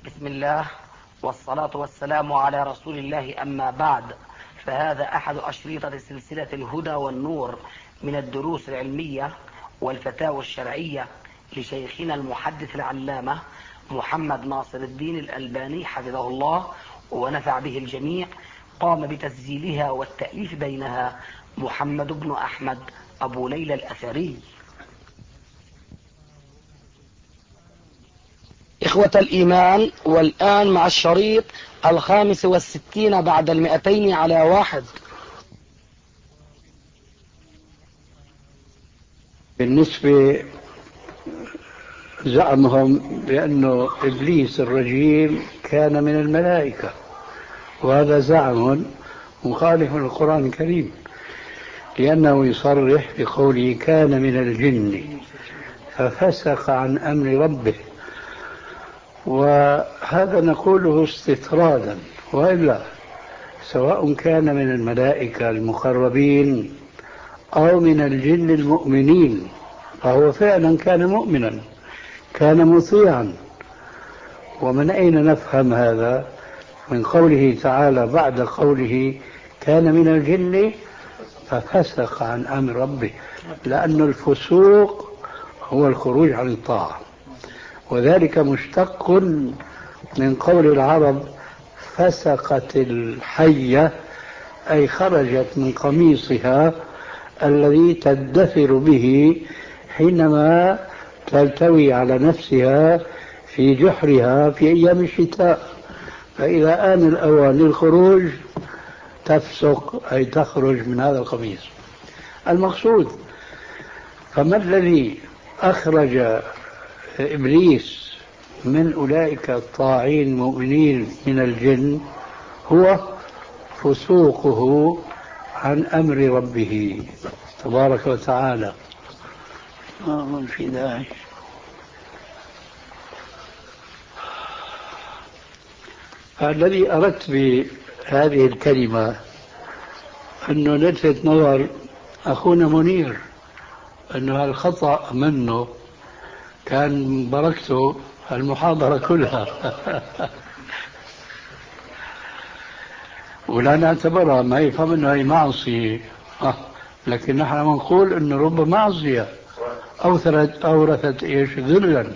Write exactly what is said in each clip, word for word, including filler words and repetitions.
بسم الله والصلاة والسلام على رسول الله، أما بعد، فهذا أحد أشريطة سلسلة الهدى والنور من الدروس العلمية والفتاوى الشرعية لشيخنا المحدث العلامة محمد ناصر الدين الألباني حفظه الله ونفع به الجميع. قام بتسجيلها والتأليف بينها محمد بن أحمد أبو ليلى الأثري. إخوة الإيمان، والآن مع الشريط الخامس والستين بعد المئتين على واحد. بالنسبة زعمهم بأنه إبليس الرجيم كان من الملائكة، وهذا زعم مخالف للقرآن الكريم، لأنه يصرح بقوله كان من الجن ففسق عن أمر ربه، وهذا نقوله استطرادا، وإلا سواء كان من الملائكة المقربين أو من الجن المؤمنين فهو فعلا كان مؤمنا، كان مطيعا. ومن أين نفهم هذا؟ من قوله تعالى بعد قوله كان من الجن ففسق عن أمر ربه، لأن الفسوق هو الخروج عن الطاعة، وذلك مشتق من قول العرب فسقت الحية، أي خرجت من قميصها الذي تدثر به حينما تلتوي على نفسها في جحرها في أيام الشتاء، فإذا آن الأوان للخروج تفسق، أي تخرج من هذا القميص. المقصود، فما الذي أخرج إبليس من أولئك الطاعين المؤمنين من الجن؟ هو فسوقه عن أمر ربه تبارك وتعالى. ما في داعي. الذي أردت بهذه الكلمة أنه نلفت نظر أخونا منير أنه هالخطأ منه، كان بركته المحاضرة كلها ولا نعتبرها، ما يفهم أنه هي معصية، آه. لكن نحن نقول أنه رب معصية أورثت أورثت إيش ذلا،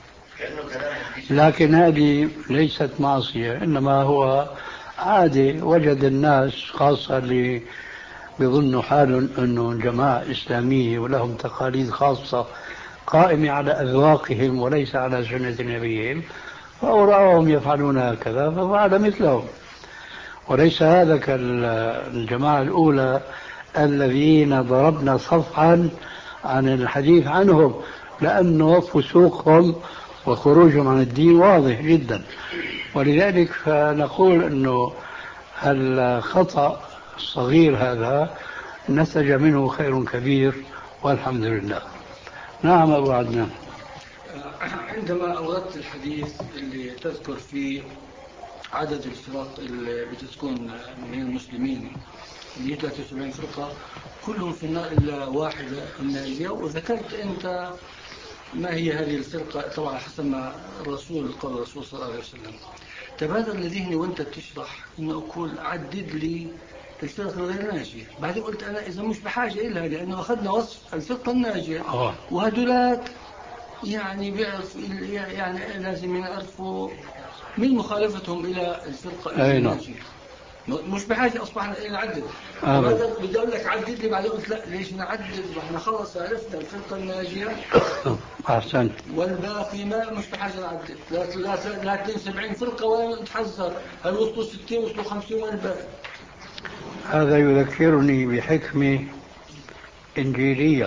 لكن هذه ليست معصية، إنما هو عادي. وجد الناس خاصة اللي بيظنوا حالهم أنه جماعة إسلامية ولهم تقاليد خاصة قائمة على أذواقهم وليس على سنة نبيهم، فأرواهم يفعلون هكذا ففعل مثلهم، وليس هذا كالجماعة الأولى الذين ضربنا صفحا عن الحديث عنهم، لأنه فسوقهم وخروجهم عن الدين واضح جدا. ولذلك فنقول أنه الخطأ الصغير هذا نتج منه خير كبير والحمد لله. نعم أبو عدنان. عندما أوردت الحديث اللي تذكر فيه عدد الفرق اللي بتكون من المسلمين اللي هي ثلاثة وسبعين فرقة كلهم في النار إلا واحدة الناجية، وذكرت أنت ما هي هذه الفرقة طبعا حسب ما الرسول قال الرسول صلى الله عليه وسلم. تبادر لذهني وأنت بتشرح إنه أقول عدد لي الفرقة الغير ناجية، بعدين قلت أنا إذا مش بحاجة إلها لأنه أخذنا وصف الفرقة الناجية، وهدولات يعني بيعرف يعني لازم يعرفوا من مخالفتهم إلى الفرقة الناجية، مش بحاجة أصبحنا نعدد. بدي أقول لك عدد لي، بعد قلت لا ليش نعدد، احنا خلص عرفنا الفرقة الناجية أحسنت، والباقي ما مش بحاجة نعدد. لا لا لا اثنين وسبعين فرقة ولا نتحذر هل وصلوا ستين وصلوا خمسين والباقي. هذا يذكرني بحكمة إنجيلية،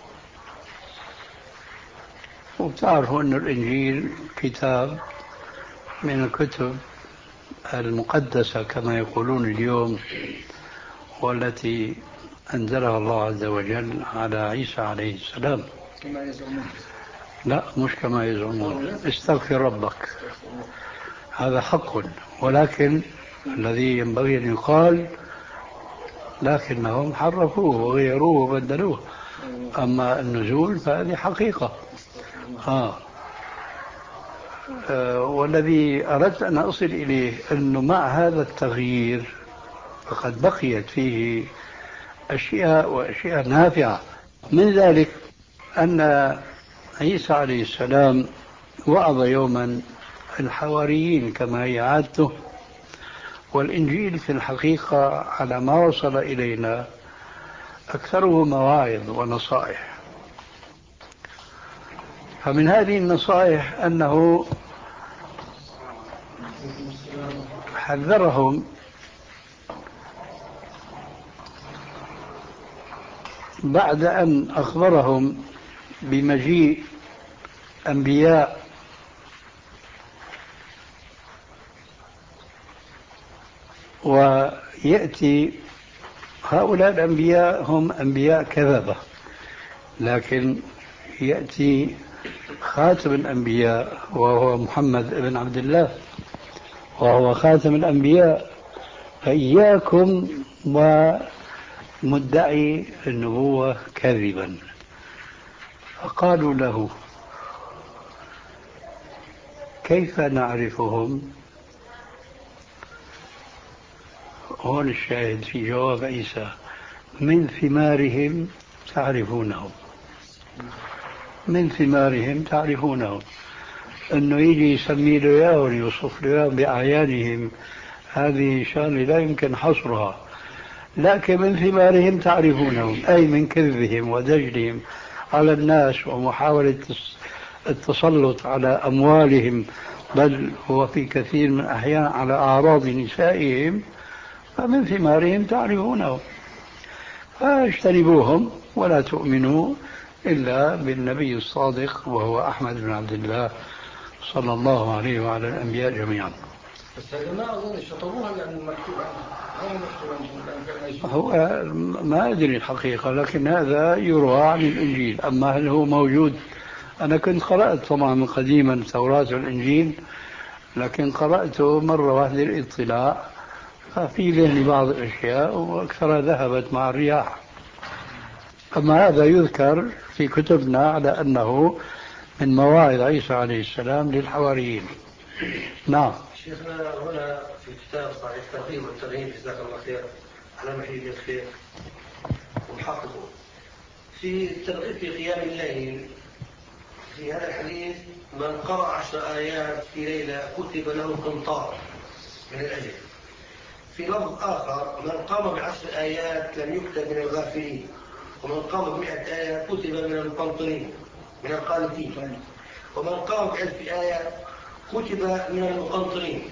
وتعرفوا أن الإنجيل كتاب من الكتب المقدسة كما يقولون اليوم، والتي أنزلها الله عز وجل على عيسى عليه السلام. كما يزعمون؟ لا، مش كما يزعمون، استغفر ربك، هذا حق، ولكن الذي ينبغي أن يقال لكنهم حرفوه وغيروه وبدلوه. أما النزول فهذه حقيقة. آه. والذي أردت أن أصل إليه أنه مع هذا التغيير فقد بقيت فيه أشياء وأشياء نافعة. من ذلك أن عيسى عليه السلام وعظ يوما الحواريين كما هي عادته، والإنجيل في الحقيقة على ما وصل إلينا أكثره مواعظ ونصائح. فمن هذه النصائح أنه حذرهم بعد أن أخبرهم بمجيء أنبياء ويأتي هؤلاء الأنبياء هم أنبياء كذبة، لكن يأتي خاتم الأنبياء وهو محمد بن عبد الله وهو خاتم الأنبياء، فإياكم ومدعي النبوة كذبا. فقالوا له كيف نعرفهم؟ هون الشاهد في جواب عيسى: من ثمارهم تعرفونهم. من ثمارهم تعرفونهم. انه يجي يسمي له اياه ويوصف له اياه باعيانهم، هذه شغله لا يمكن حصرها، لكن من ثمارهم تعرفونهم، اي من كذبهم ودجلهم على الناس ومحاوله التسلط على اموالهم، بل هو في كثير من الاحيان على اعراض نسائهم، فمن ثمارهم تعرفونهم. فاجتنبوهم ولا تؤمنوا إلا بالنبي الصادق وهو أحمد بن عبد الله صلى الله عليه وعلى الأنبياء جميعا. بس هذا ما أظن شطبوها لأنه مكتوب عنه. هو ما أدري الحقيقة، لكن هذا يروى عن الإنجيل. أما هل هو موجود؟ أنا كنت قرأت طبعا قديما التوراة والإنجيل، لكن قرأته مرة واحدة للاطلاع، ففي ذهني بعض الأشياء وأكثرها ذهبت مع الرياح. أما هذا يذكر في كتبنا على أنه من مواعظ عيسى عليه السلام للحواريين. نعم. شيخنا هنا في كتاب صحيح الترغيب والترهيب جزاك الله خير على محيي الخير ومحققه في الترغيب في قيام الليل، في هذا الحديث: من قرأ عشر آيات في ليلة كتب له قنطار من الأجر. في لفظ آخر: من قام بعشر آيات لم يكتب من الغافلين، ومن قام بمئة آية كتب من المقنطرين من القانتين، ومن قام بألف آية كتب من المقنطرين.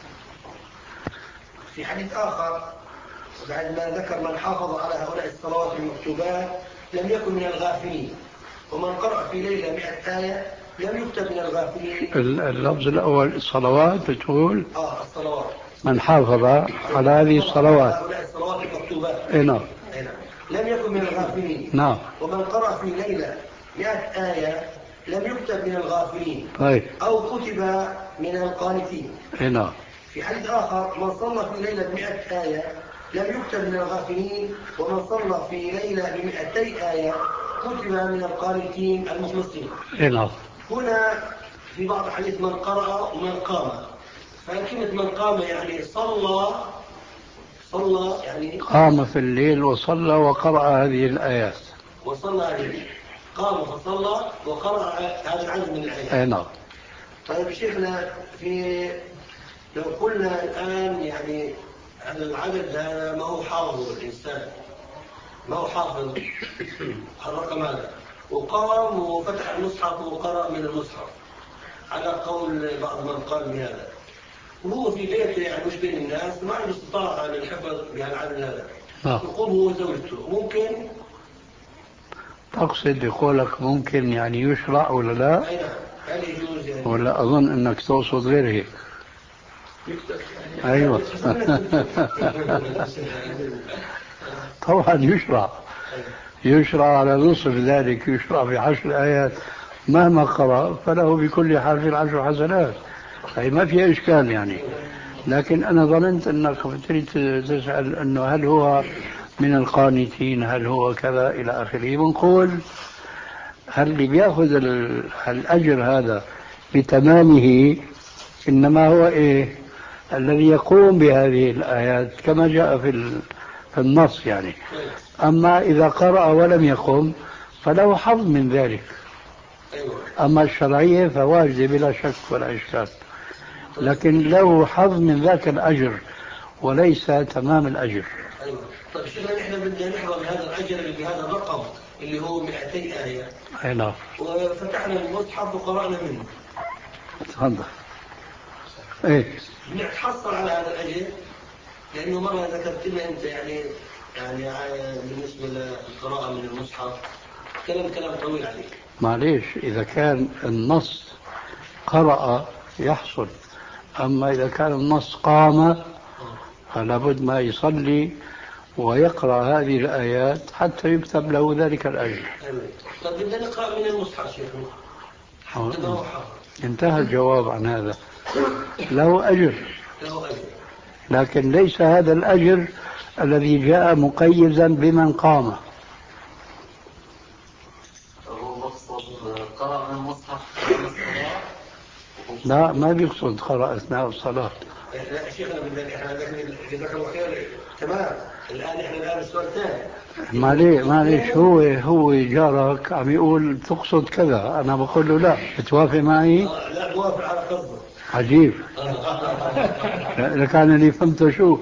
في حديث آخر بعد ما ذكر: من حافظ على هؤلاء الصلوات المكتوبات لم يكن من الغافلين، ومن قرأ في ليلة مئة آية لم يكتب من الغافلين. اللفظ الأول الصلوات بتقول آه الصلوات، من حافظ على هذه الصلوات هؤلاء الصلوات المكتوبات إيه نعم لم يكن من الغافلين. نعم. ومن قرأ في ليلة مئة آية لم يكتب من الغافلين. طيب. أو كتب من القانتين. إيه نعم. في حديث آخر: من صلى في ليلة بمئة آية لم يكتب من الغافلين، ومن صلى في ليلة بمئتي آية كتب من القانتين المخلصين. إيه نعم. هنا في بعض الحديث من قرأ ومن قام، فكلمة من قام يعني صلى صلى يعني قام في الليل وصلى وقرأ هذه الآيات. وصلى هذه قام فصلى وقرأ هذا العدد من الآيات. أي نعم. طيب شيخنا، في لو قلنا الآن يعني هذا العدد هذا ما هو حافظ الإنسان، ما هو حافظ الرقم هذا، وقام وفتح المصحف وقرأ من المصحف على قول بعض من قال بهذا، وهو في بيته يعني مش بين الناس ما عنده استطاعة للحفظ بهالعدد هذا، يقوم هو وزوجته، ممكن؟ تقصد يقولك ممكن يعني يشرع ولا لا؟ أي نعم، هل يجوز يعني؟ ولا أظن أنك تقصد غير هيك. أيوة. طبعا يشرع يشرع على نصف ذلك، يشرع بعشر آيات مهما قرأ فله بكل حرف عشر حسنات، أي ما فيها إشكال يعني. لكن أنا ظننت أنك تريد تسأل أنه هل هو من القانتين، هل هو كذا إلى آخره. بنقول هل اللي بيأخذ الأجر هذا بتمامه إنما هو إيه الذي يقوم بهذه الآيات كما جاء في في النص يعني. أما إذا قرأ ولم يقم فله حظ من ذلك. أما الشرعية فواجبة بلا شك ولا إشكال، لكن له حظ من ذاك الأجر وليس تمام الأجر. أيوة. طيب شيخنا نحن بدنا نحرم هذا الأجر اللي بهذا الرقم اللي هو مئتين آية. أي نعم. وفتحنا المصحف وقرأنا منه. تفضل. إيه. بنتحصل على هذا الأجر لأنه مرة ذكرت لنا أنت يعني يعني بالنسبة للقراءة من المصحف كلام كلام طويل عليك. معليش إذا كان النص قرأ يحصل، أما إذا كان النص قام فلا بد ما يصلي ويقرأ هذه الآيات حتى يكتب له ذلك الأجر. طيب بدنا نقرأ من المصحف شيخنا. انتهى الجواب عن هذا. له أجر، لكن ليس هذا الأجر الذي جاء مقيدا بمن قام. قرأ من المصحف لا ما بيقصد قرأ أثناء الصلاة. لا شيخنا بدنا جزاك الله خير تمام. الآن احنا الآن السؤال الثاني. معليش معليش هو هو جارك عم يقول تقصد كذا، أنا بقول له لا، بتوافق معي؟ آه لا بوافق على قصده. عجيب. لكان اللي فهمته شو؟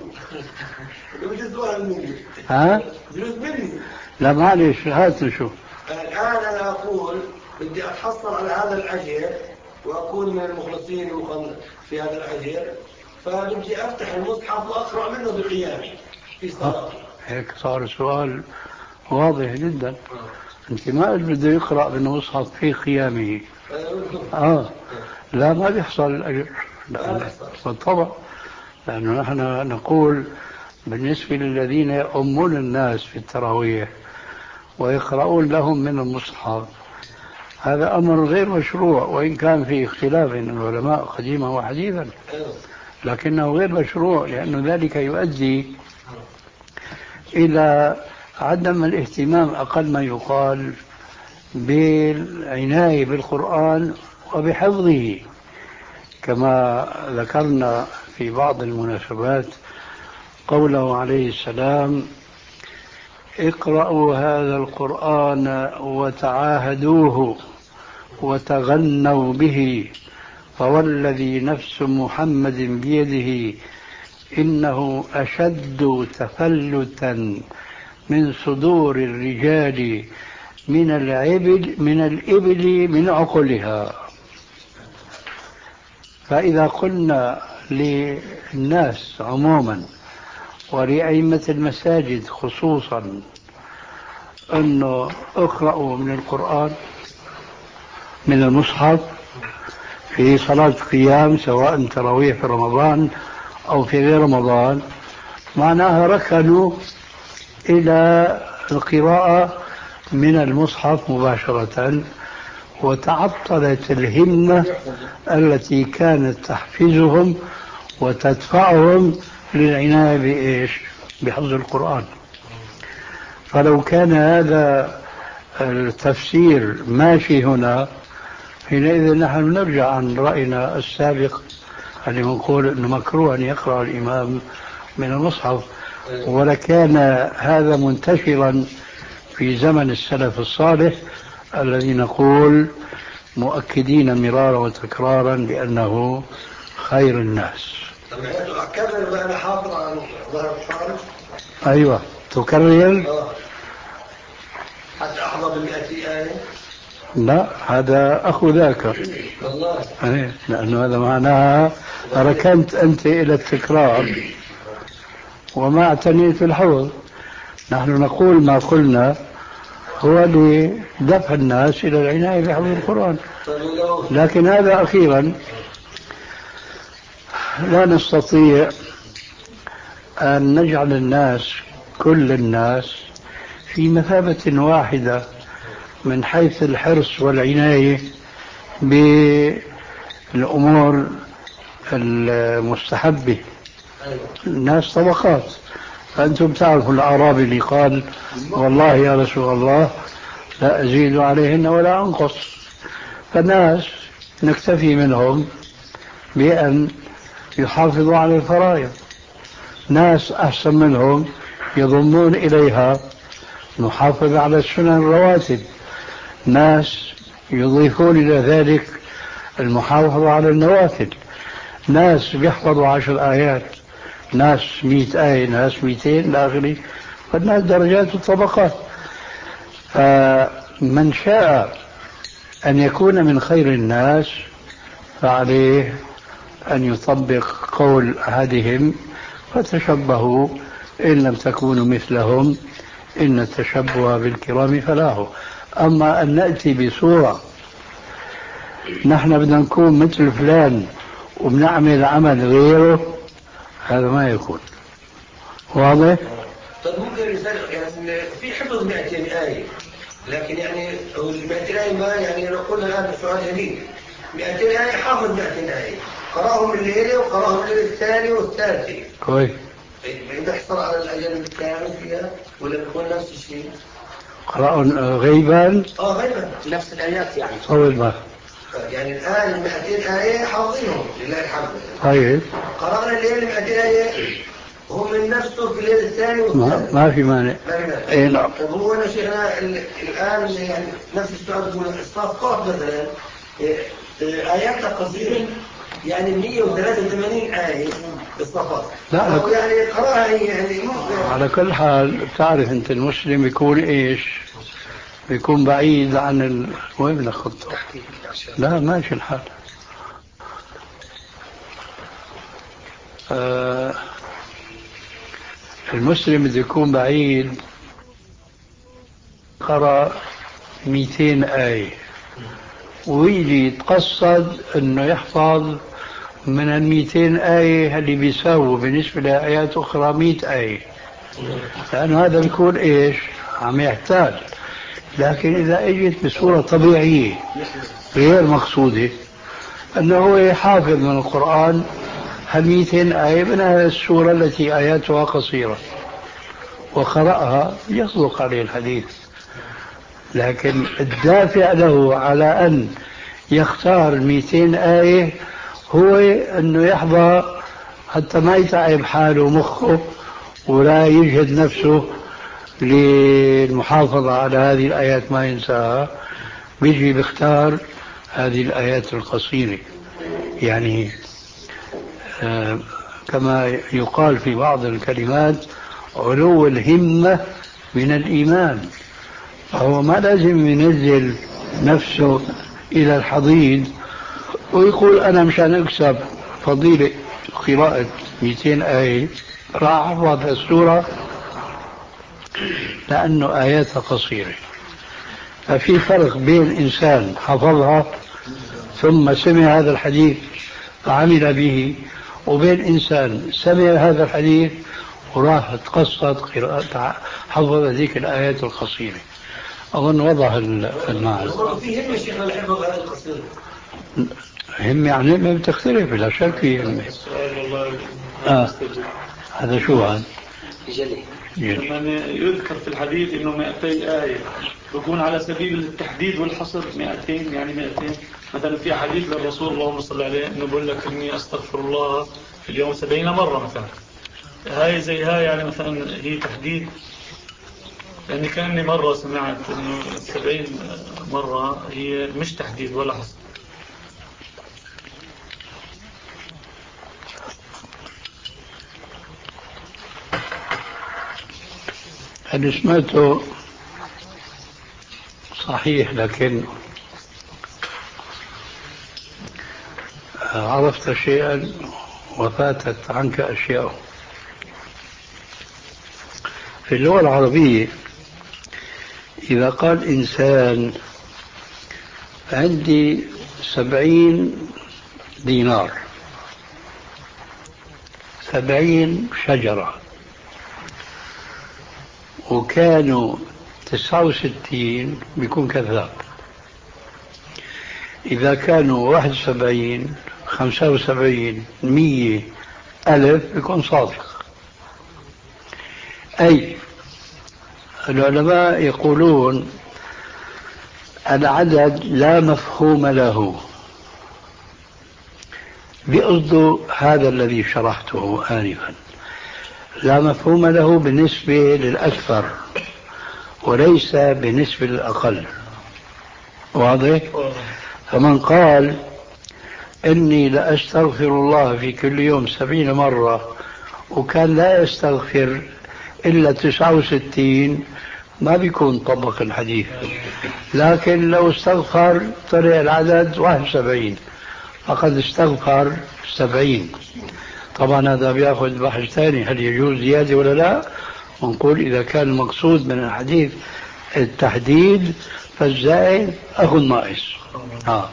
ها؟ لا معليش هات شو. الآن أنا أقول بدي أتحصل على هذا الأجر وأكون من المخلصين في هذا الأجر، فبدي أفتح المصحف وأقرأ منه بقيامي في صلاتي. هيك صار السؤال واضح جدا. أنت ما قلت بده يقرأ من المصحف في قيامه. آه لا ما بيحصل الأجر. لا بالطبع، لأنه نحن نقول بالنسبة للذين يؤمون الناس في التراويح ويقرؤون لهم من المصحف هذا أمر غير مشروع، وإن كان في اختلاف بين العلماء قديما وحديثا، لكنه غير مشروع لأن ذلك يؤدي إلى عدم الاهتمام أقل ما يقال بالعناية بالقرآن وبحفظه. كما ذكرنا في بعض المناسبات قوله عليه السلام: اقرأوا هذا القرآن وتعاهدوه وتغنوا به فوالذي نفس محمد بيده إنه أشد تفلتا من صدور الرجال من العبل من الإبل من عقلها. فإذا قلنا للناس عموما ولأئمة المساجد خصوصا أنه اقرأوا من القرآن من المصحف في صلاة قيام سواء تراويح في رمضان أو في غير رمضان، معناها ركنوا إلى القراءة من المصحف مباشرة وتعطلت الهمة التي كانت تحفزهم وتدفعهم للعناية بإيش؟ بحفظ القرآن. فلو كان هذا التفسير ماشي هنا حينئذ نحن نرجع عن رأينا السابق اللي نقول أنه مكروه أن يقرأ الإمام من المصحف، ولكان هذا منتشرا في زمن السلف الصالح الذي نقول مؤكدين مرارا وتكرارا بأنه خير الناس. أكرر أنا حافظ عن ظهر الصالح. أيوة تكرر حتى أحضر بالمئة آية. لا هذا أخو ذاك والله أيه. لأنه هذا معناها ركنت أنت إلى التكرار وما اعتنيت الحفظ. نحن نقول ما قلنا هو لدفع الناس إلى العناية بحفظ القرآن، لكن هذا أخيرا لا نستطيع أن نجعل الناس كل الناس في مثابة واحدة من حيث الحرص والعناية بالأمور المستحبة. الناس طبقات، فأنتم تعرفوا الأعرابي اللي قال والله يا رسول الله لا أزيد عليهن ولا أنقص، فالناس نكتفي منهم بأن يحافظوا على الفرائض. ناس أحسن منهم يضمون إليها نحافظ على السنن الرواتب، ناس يضيفون إلى ذلك المحافظة على النوافل، ناس بيحفظوا عشر آيات، ناس مئة آية، ناس مئتين إلى آخره، فالناس درجات وطبقات. فمن شاء أن يكون من خير الناس فعليه أن يطبق قول أحدهم فتشبهوا إن لم تكونوا مثلهم إن التشبه بالكرام فلاح. أما أن نأتي بصورة نحن بدنا نكون مثل فلان وبنعمل عمل غيره، هذا ما يكون واضح. طيب ممكن مثال يعني في حفظ مئتين آية، لكن يعني ال مئتين آية ما يعني لو قلنا الآن بسؤال جديد مئتين آية حافظ مئتين آية قرأهم الليلة وقرأهم الليلة الثانية والثالثة كويس. بيحصل على الأجل الكامل فيها ولا بيكون نفس الشيء؟ قرأوا غيبا؟ اه غيبا نفس الآيات يعني. طول ما يعني الآن مئتين آية حافظينهم لله الحمد. طيب قرأنا الليلة مئتين آية هم من نفسه في الليل الثاني والثالث. ما في مانع. ما في مانع. اي نعم. طب هو انا شيخنا الآن يعني نفس السؤال يقول الصافات مثلا آياتها قصيرة يعني مئة وثلاثة وثمانين آية الصافات. لا أو يعني قراءة يعني على كل حال تعرف أنت المسلم يكون إيش؟ يكون بعيد عن ال... وين بدنا نخطه؟ لا ماشي الحال. آه المسلم بده يكون بعيد، قرأ مئتين آية ويجي يتقصد أنه يحفظ من المئتين آية اللي بيساووا بالنسبة لآيات أخرى مئة آية، لأنه هذا بيكون إيش؟ عم يحتاج. لكن إذا اجت بصورة طبيعية غير مقصودة أنه هو يحافظ من القرآن مئتين آية من هذه السورة التي آياتها قصيرة وقرأها يصدق عليه الحديث، لكن الدافع له على أن يختار مئتين آية هو أنه يحظى حتى ما يتعب حاله مخه ولا يجهد نفسه للمحافظة على هذه الآيات ما ينساها، بيجي بيختار هذه الآيات القصيرة. يعني آه كما يقال في بعض الكلمات علو الهمة من الإيمان، فهو ما لازم ينزل نفسه إلى الحضيض ويقول أنا مشان أكسب فضيلة قراءة مئتين آية راح أحفظ السورة لأنه آياتها قصيرة. ففي فرق بين إنسان حفظها ثم سمع هذا الحديث فعمل به، وبين إنسان سمع هذا الحديث وراح تقصد قراءة حفظ ذيك الآيات القصيرة. أظن وضح المعنى. في هم شيخنا الحفظ هذه القصيرة. هم يعني ما بتختلف لا شك في هم. آه. هذا شو عن جلي لما يذكر في الحديث انه مئتي آية بيكون على سبيل التحديد والحصر مئتين، يعني مئتين مثلا في حديث للرسول اللهم صل عليه انه بقول لك اني استغفر الله في اليوم سبعين مرة مثلا، هاي زي هاي يعني مثلا هي تحديد، لأني كأني مرة سمعت انه سبعين مرة هي مش تحديد ولا حصر. اللي سمعته صحيح، لكن عرفت شيئا وفاتت عنك أشياء. في اللغة العربية إذا قال إنسان عندي سبعين دينار، سبعين شجرة، وكانوا تسعة وستين بيكون كذاب، إذا كانوا واحد وسبعين خمسة وسبعين مية ألف بيكون صادق. أي العلماء يقولون العدد لا مفهوم له بقصد هذا الذي شرحته آنفا، لا مفهوم له بالنسبة للأكثر وليس بالنسبة للأقل. واضح؟ فمن قال إني لأستغفر الله في كل يوم سبعين مرة وكان لا يستغفر إلا تسعة وستين ما بيكون طبق الحديث. لكن لو استغفر طلع العدد واحد وسبعين فقد استغفر سبعين. طبعا هذا بياخذ بحث ثاني، هل يجوز زيادة ولا لا؟ ونقول إذا كان المقصود من الحديث التحديد فالزائد أخو الناقص. آه.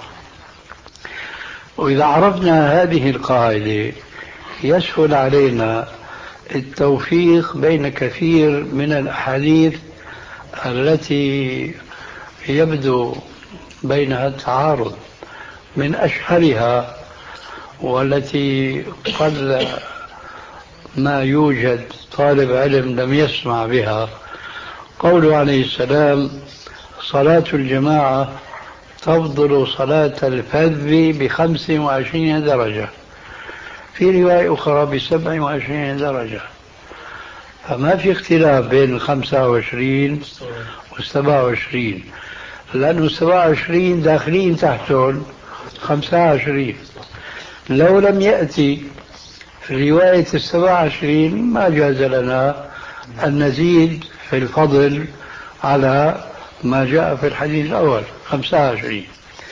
وإذا عرفنا هذه القاعدة يسهل علينا التوفيق بين كثير من الأحاديث التي يبدو بينها التعارض. من أشهرها والتي قد ما يوجد طالب علم لم يسمع بها قوله عليه السلام: صلاة الجماعة تفضل صلاة الفذ بخمس وعشرين درجة، في رواية أخرى بسبع وعشرين درجة. فما في اختلاف بين الخمسة وعشرين والسبع وعشرين، لأنه السبع وعشرين داخلين تحتهم خمسة وعشرين. لو لم يأتي في رواية السبع وعشرين ما جاز لنا أن نزيد في الفضل على ما جاء في الحديث الأول خمسة وعشرين.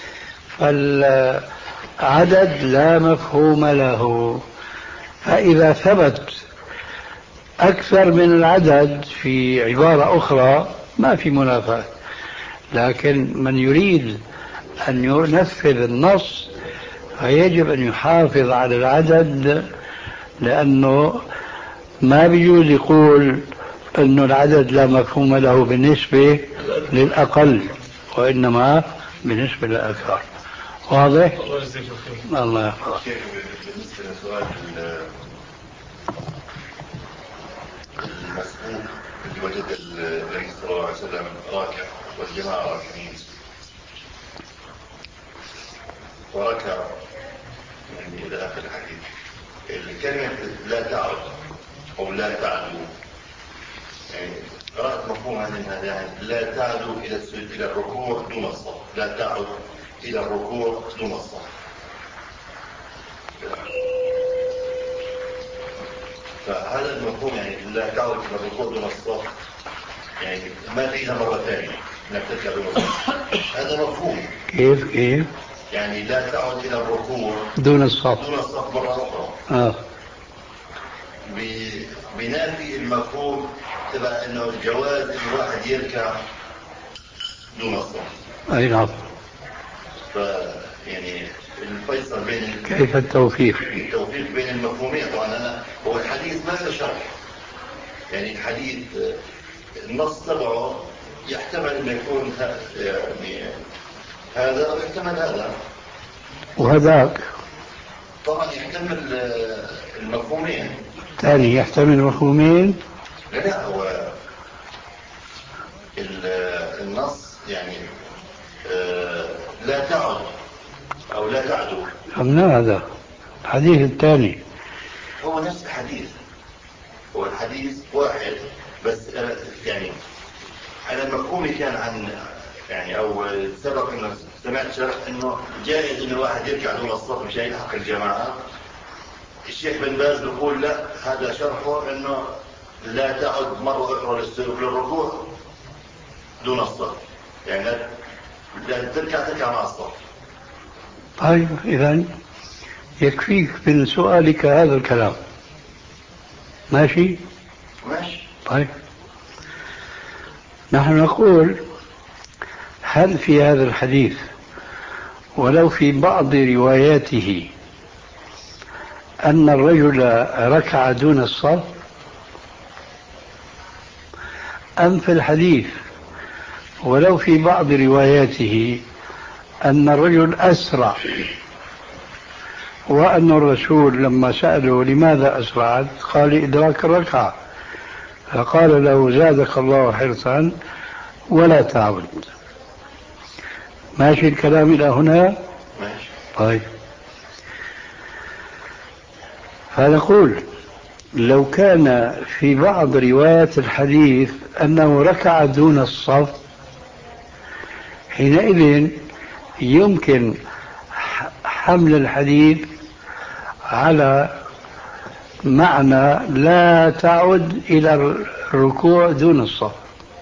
فالعدد لا مفهوم له. فإذا ثبت أكثر من العدد في عبارة أخرى ما في منافاة. لكن من يريد أن ينفذ النص فيجب أن يحافظ على العدد، لأنه ما بيجوز يقول أن العدد لا مفهوم له بالنسبة للأقل، وإنما بالنسبة للأكثر. واضح؟ الله يحفظك. بالنسبة لسؤال المسؤول اللي وجد النبي صلى الله عليه وسلم راكع والجماعة راكعين وركع يعني إلى آخر الحديث، الكلمة لا تعد أو لا تعدو، يعني قرأت مفهوم هذا يعني لا تعدو إلى إلى الركوع دون الصف، لا تعد إلى الركوع دون الصف. فهذا المفهوم يعني لا تعد إلى الركوع دون الصف، يعني ما فيها مرة ثانية انك تركع دون الصف. هذا مفهوم. كيف كيف؟ يعني لا تعد إلى الركوع دون الصف دون الصف مرة أخرى. آه. بنافي المفهوم تبع انه الجواز ان الواحد يركع دون الصف. اي نعم. ف يعني الفيصل بين كيف التوفيق؟ التوفيق بين المفهومين. طبعا انا هو الحديث ما له شرح، يعني الحديث النص تبعه يحتمل انه يكون يعني هذا ويحتمل هذا وهذاك. طبعا يحتمل المفهومين. ثاني يحتمل مفهومين. لا لا هو النص يعني لا تعد او لا تعدو. فهمنا هذا الحديث الثاني هو نفس الحديث، هو الحديث واحد بس يعني على مفهومي كان عن يعني او سبق انه سمعت شرح انه جائز انه الواحد يركع دون الصف مشان يلحق الجماعه. الشيخ بن باز بيقول لا، هذا شرحه انه لا تعد مرة اخرى للركوع دون الصف، يعني لا تركع تركع مع الصف. طيب اذا يكفيك من سؤالك هذا الكلام. ماشي ماشي. طيب نحن نقول هل في هذا الحديث ولو في بعض رواياته أن الرجل ركع دون الصف، أم في الحديث ولو في بعض رواياته أن الرجل أسرع وأن الرسول لما سأله لماذا أسرعت قال إدراك الركعة، فقال له زادك الله حرصا ولا تعود. ماشي الكلام إلى هنا؟ ماشي. طيب فنقول لو كان في بعض روايات الحديث أنه ركع دون الصف، حينئذ يمكن حمل الحديث على معنى لا تعد إلى الركوع دون الصف.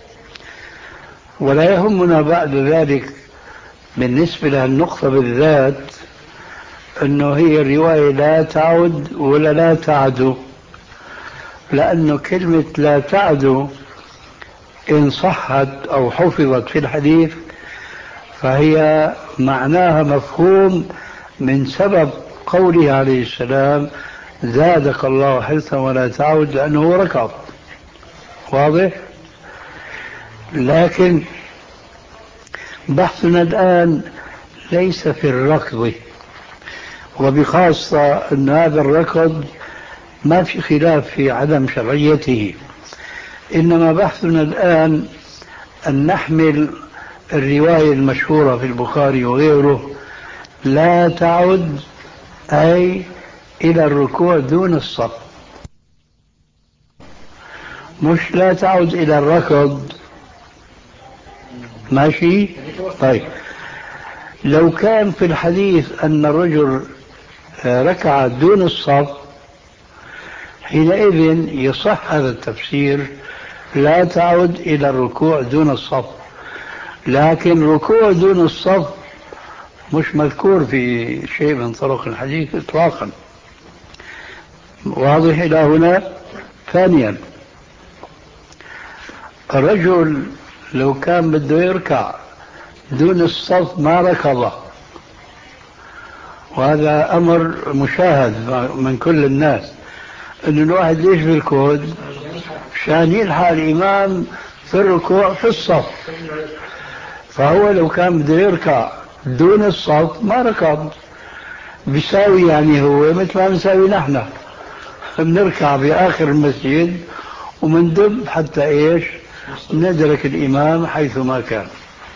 ولا يهمنا بعد ذلك بالنسبة للنقطة بالذات أنه هي الرواية لا تعد ولا لا تعدو، لأنه كلمة لا تعدو إن صحت أو حفظت في الحديث فهي معناها مفهوم من سبب قوله عليه السلام زادك الله حرصا ولا تعود، لأنه ركض. واضح؟ لكن بحثنا الآن ليس في الركض، وبخاصة أن هذا الركض ما في خلاف في عدم شرعيته، إنما بحثنا الآن أن نحمل الرواية المشهورة في البخاري وغيره لا تعد أي إلى الركوع دون الصف، مش لا تعد إلى الركض. ماشي؟ طيب لو كان في الحديث أن الرجل ركع دون الصف، حينئذ يصح هذا التفسير لا تعد إلى الركوع دون الصف. لكن ركوع دون الصف مش مذكور في شيء من طرق الحديث إطلاقا. واضح إلى هنا؟ ثانيا، الرجل لو كان بده يركع دون الصف ما ركض، وهذا أمر مشاهد من كل الناس، أن الواحد ليش بالكود عشان يلحق الإمام في الركوع في الصف. فهو لو كان بده يركع دون الصف ما ركض، بيساوي يعني هو مثل ما بنساوي نحن، بنركع بآخر المسجد ومندب حتى إيش ندرك الإمام حيث ما كان.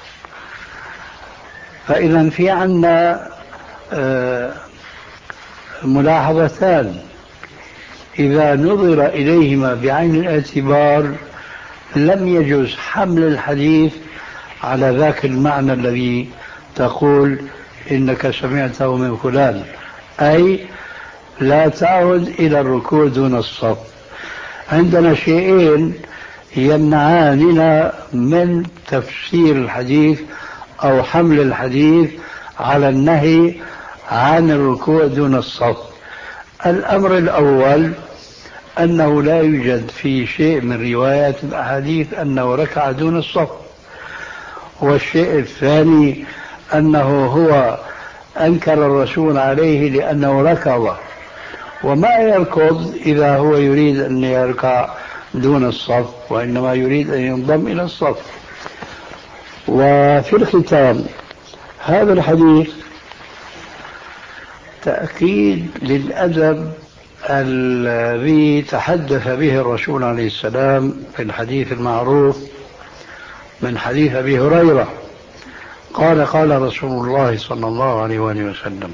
فإذا في عنا آه ملاحظتان إذا نظر إليهما بعين الاعتبار لم يجوز حمل الحديث على ذاك المعنى الذي تقول إنك سمعته من فلان، أي لا تعود إلى الركوع دون الصف. عندنا شيئين يمنعاننا من تفسير الحديث أو حمل الحديث على النهي عن الركوع دون الصف. الأمر الأول أنه لا يوجد في شيء من روايات الأحاديث أنه ركع دون الصف، والشيء الثاني أنه هو أنكر الرسول عليه لأنه ركض، وما يركض إذا هو يريد أن يركع دون الصف، وإنما يريد أن ينضم إلى الصف. وفي الختام هذا الحديث تأكيد للأدب الذي تحدث به الرسول عليه السلام في الحديث المعروف من حديث أبي هريرة قال قال رسول الله صلى الله عليه وآله وسلم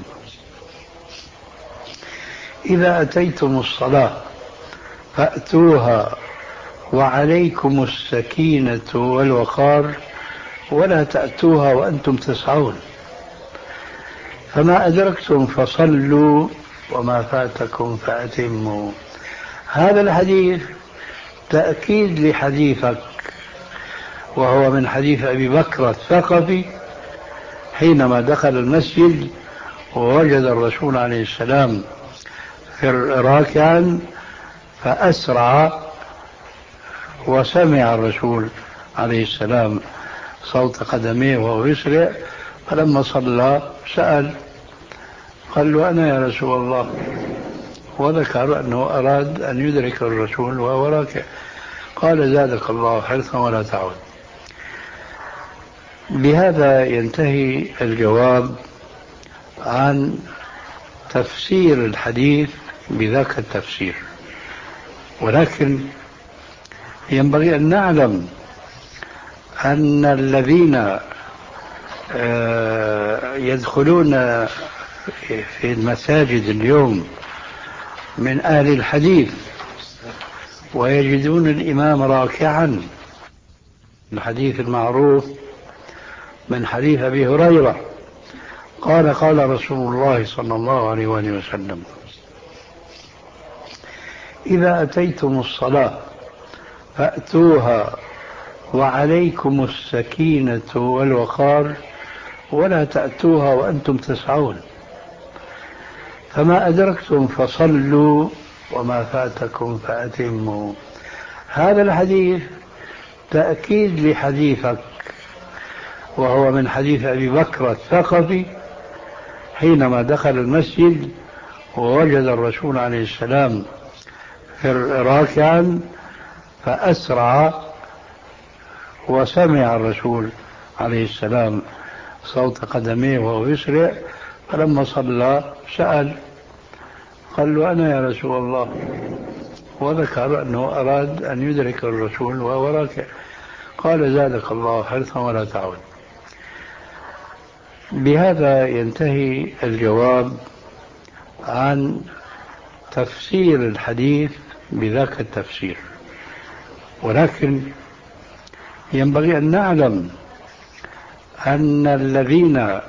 إذا أتيتم الصلاة فأتوها وعليكم السكينة والوقار ولا تأتوها وأنتم تسعون، فما أدركتم فصلوا وما فاتكم فأتموا. هذا الحديث تأكيد لحديثك، وهو من حديث أبي بكر الثقفي حينما دخل المسجد ووجد الرسول عليه السلام راكعا فأسرع، وسمع الرسول عليه السلام صوت قدميه وهو يسرع، فلما صلى سأل قال له أنا يا رسول الله، وذكر أنه أراد أن يدرك الرسول وهو راكع، قال زادك الله حرصا ولا تعود. بهذا ينتهي الجواب عن تفسير الحديث بذاك التفسير، ولكن ينبغي أن نعلم أن الذين يدخلون في المساجد اليوم من أهل الحديث ويجدون الإمام راكعا، الحديث المعروف من حديث أبي هريرة قال قال رسول الله صلى الله عليه وآله وسلم: إذا أتيتم الصلاة فأتوها وعليكم السكينة والوقار، ولا تأتوها وأنتم تسعون، فما أدركتم فصلوا وما فاتكم فأتموا. هذا الحديث تأكيد لحديثك، وهو من حديث أبي بكر الثقفي حينما دخل المسجد ووجد الرسول عليه السلام راكعا فأسرع، وسمع الرسول عليه السلام صوت قدميه وهو يسرع، فلما صلى سأل قال له: أنا يا رسول الله، وذكر أنه أراد أن يدرك الرسول وهو راكع. قال: زادك الله حرصا ولا تعود. بهذا ينتهي الجواب عن تفسير الحديث بذاك التفسير، ولكن ينبغي أن نعلم أن الذين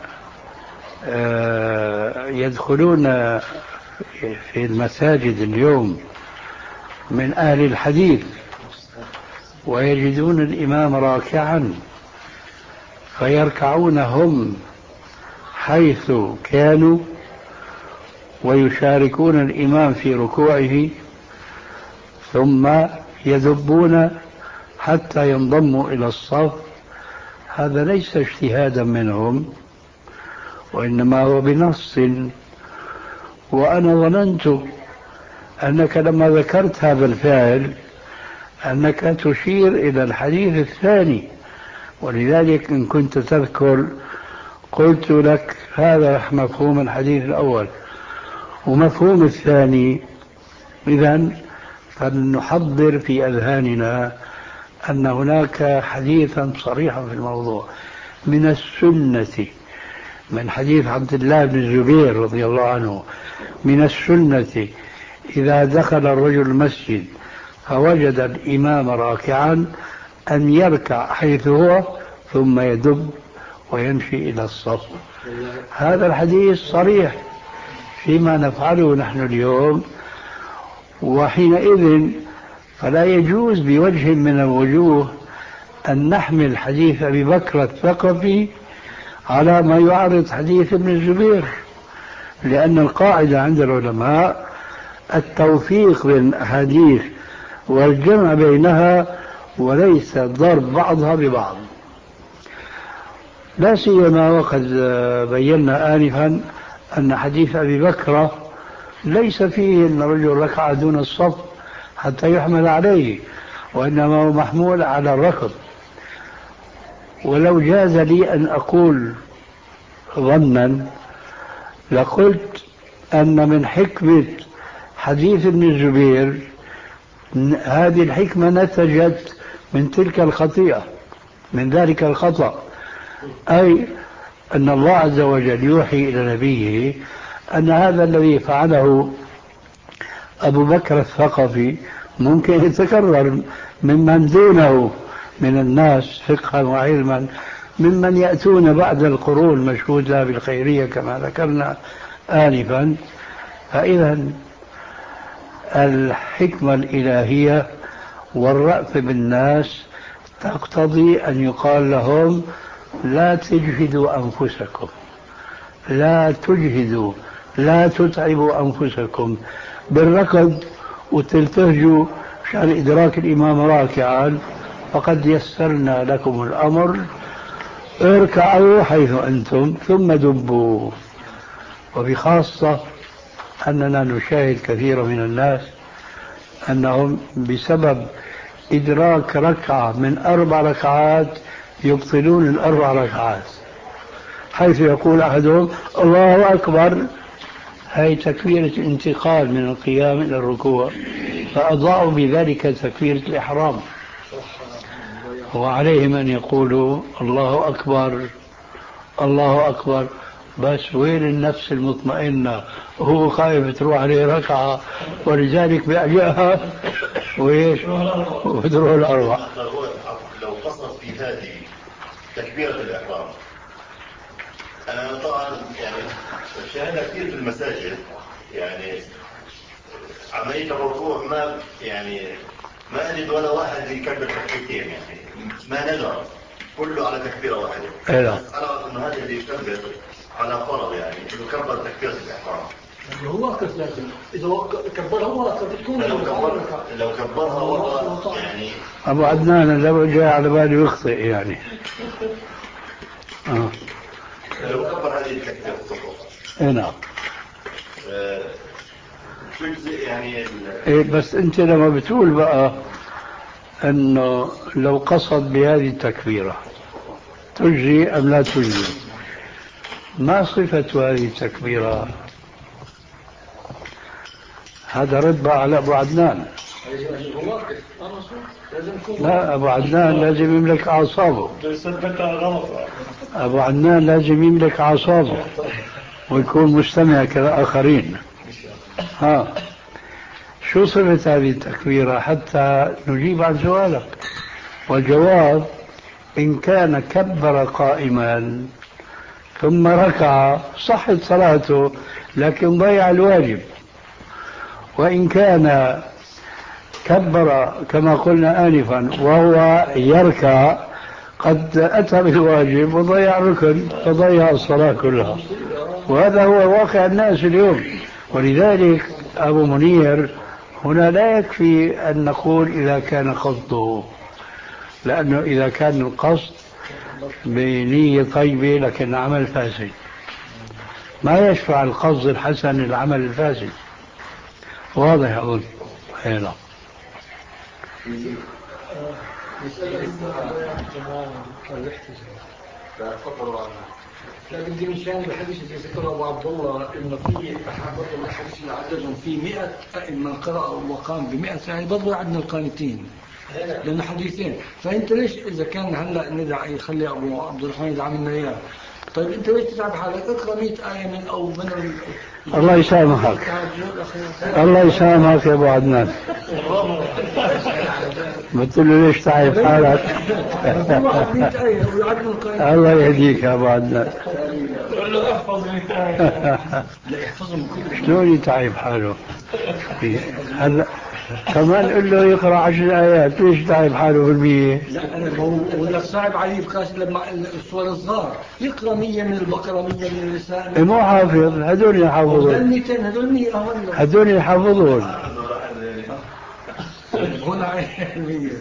يدخلون في المساجد اليوم من أهل الحديث ويجدون الإمام راكعا فيركعون هم حيث كانوا ويشاركون الإمام في ركوعه ثم يذبون حتى ينضموا إلى الصف، هذا ليس اجتهادا منهم، وإنما هو بنص. وأنا ظننت أنك لما ذكرت هذا الفعل أنك تشير إلى الحديث الثاني، ولذلك إن كنت تذكر قلت لك هذا مفهوم الحديث الأول ومفهوم الثاني. إذن فلنحضر في أذهاننا أن هناك حديثا صريحا في الموضوع من السنة، من حديث عبد الله بن الزبير رضي الله عنه: من السنة إذا دخل الرجل المسجد فوجد الإمام راكعا أن يركع حيث هو ثم يدب ويمشي إلى الصف. هذا الحديث صريح فيما نفعله نحن اليوم، وحينئذ فلا يجوز بوجه من الوجوه أن نحمل حديث أبي بكر الثقفي على ما يعرض حديث ابن الزبير، لأن القاعدة عند العلماء التوفيق بين الأحاديث والجمع بينها وليس ضرب بعضها ببعض، لا سيما وقد بينا آنفا أن حديث أبي بكر ليس فيه أن الرجل ركع دون الصف حتى يحمل عليه، وإنما هو محمول على الركض. ولو جاز لي أن أقول ظنا لقلت أن من حكمة حديث ابن الزبير هذه الحكمة نتجت من تلك الخطيئة، من ذلك الخطأ، أي أن الله عز وجل يوحي إلى نبيه أن هذا الذي فعله أبو بكر الثقفي ممكن يتكرر ممن دونه من الناس فقها وعلما، ممن يأتون بعد القرون مشهود لها بالخيرية كما ذكرنا آنفا. فإذا الحكمة الإلهية والرأف بالناس تقتضي أن يقال لهم: لا تجهدوا أنفسكم، لا تجهدوا، لا تتعبوا أنفسكم بالركض وتلتهجوا عشان إدراك الإمام راكعا، فقد يسرنا لكم الأمر، اركعوا حيث أنتم ثم دبوا. وبخاصة أننا نشاهد كثير من الناس أنهم بسبب إدراك ركعة من أربع ركعات يبطلون الأربع ركعات، حيث يقول أحدهم: الله أكبر، هي تكبيرة انتقال من القيام إلى الركوع، فأضاعوا بذلك تكبيرة الإحرام. وعليهم أن يقولوا: الله أكبر، الله أكبر، بس وين النفس المطمئنة وهو خايف تروح عليه ركعة ولذلك بيأجئها وإيش وتروح الأرواح. لو قصد في هذه تكبيرة الإحرام، أنا طبعا يعني شاهدها كثير في المساجد، يعني عملية الركوع ما يعني ما أجد ولا واحد يكبر تكبيرتين، يعني ما ندر كله على تكبيرة واحدة. بس أرى إنه هذا اللي يكبر على فرض، يعني إنه كبر تكبيرة الإحرام. هو واقف لازم إذا كبرها واقف بتكون لو كبر لو كبرها والله يعني. أبو عدنان لو جاء على بالي يخطئ يعني. آه. لو كبر هذه التكبيرة فقط. إيه نعم. آه. يعني إيه بس أنت لما بتقول بقى أنه لو قصد بهذه التكبيرة تجزي أم لا تجزي، ما صفة هذه التكبيرة؟ هذا رد بقى على أبو عدنان. لا أبو عدنان لازم يملك أعصابه. أبو عدنان لازم يملك أعصابه ويكون مستمع كالآخرين. ها شو صفة هذه التكبيرة حتى نجيب عن سؤالك؟ والجواب إن كان كبر قائما ثم ركع صحت صلاته لكن ضيع الواجب، وإن كان كبر كما قلنا آنفا وهو يركع قد أتى بالواجب وضيع ركن فضيع الصلاة كلها، وهذا هو واقع الناس اليوم. ولذلك أبو منير هنا لا يكفي أن نقول إذا كان قصده، لأنه إذا كان القصد بنية طيبة لكن عمل فاسد ما يشفع القصد الحسن العمل الفاسد. واضح أقول هنا. لا بدي من شان الحديث اللي ذكره ابو عبد الله انه في احد الحديث اللي عددهم في مئة ائمه قرأ وقام بمئة، يعني برضه عندنا القانتين لانه حديثين. فانت ليش اذا كان هلا ندعي يخلي ابو عبد الرحمن يدعم لنا اياه، طيب انت ليش تتعب حالك؟ اقرا مئة آية من او من الله يسامحك. الله يسامحك يا ابو عدنان. قلت له ليش تعب حالك؟ الله يهديك يا ابو عدنان. قل له احفظ مئة آية. لا يحفظهم كلهم. شلون يتعب حاله؟ هلا كمان قل له يقرا عشر ايات، ليش تعب حاله بالمية؟ لا انا هو ولا صعب عليه بكاس لما الصور الصغار يقرا مية من البقره مية من النساء. مو حافظ، هذول يحفظون. هذول هذول مية هذول يحفظون. هنا عين.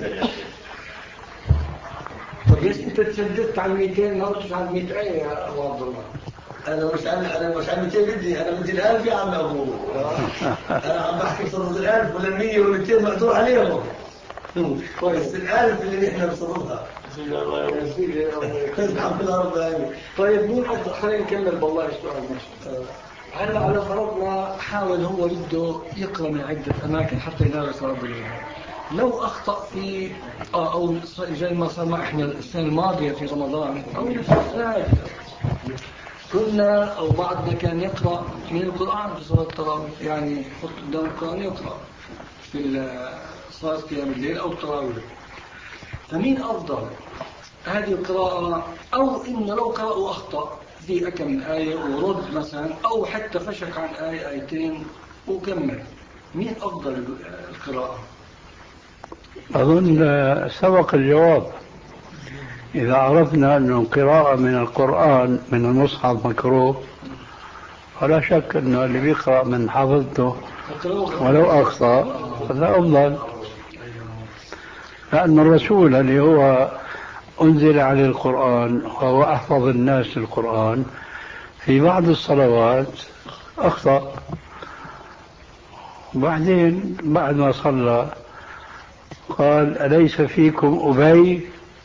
طيب ليش انت تشددت على مئتين ما رحتش على مئة آية يا ابو عبد الله؟ انا مش عن انا مش عن مئتين بدي، انا بدي الالف يا عم ابو. انا عم بحكي بصدد الالف ولا مية ولا مئتين مقدور عليهم. كويس الالف اللي نحن بصددها. يا سيدي الحمد لله رب العالمين. طيب مين حد خلينا نكمل بالله السؤال ماشي. هلا على فرضنا حاول هو بده يقرا من عده اماكن حتى ينال ثواب الجهاد، لو اخطا في او زي ما صار مع احنا السنه الماضيه في رمضان او نفس السنه كنا او بعضنا كان يقرا من القران في صلاه التراويح، يعني يحط قدام القران يقرا في صلاه قيام الليل او التراويح. فمين افضل هذه القراءه او انه لو قرأ واخطا في أكم من آية ورد مثلا أو حتى فشك عن آية آيتين وكمل، مين أفضل القراءة؟ أظن سبق الجواب. إذا عرفنا أن القراءة من القرآن من المصحف مكروه فلا شك أنه اللي بيقرأ من حافظته ولو أخطأ هذا أفضل، لأن الرسول اللي هو أنزل عليه القرآن وهو أحفظ الناس القرآن في بعض الصلوات أخطأ، وبعدين بعد ما صلى قال أليس فيكم أبي؟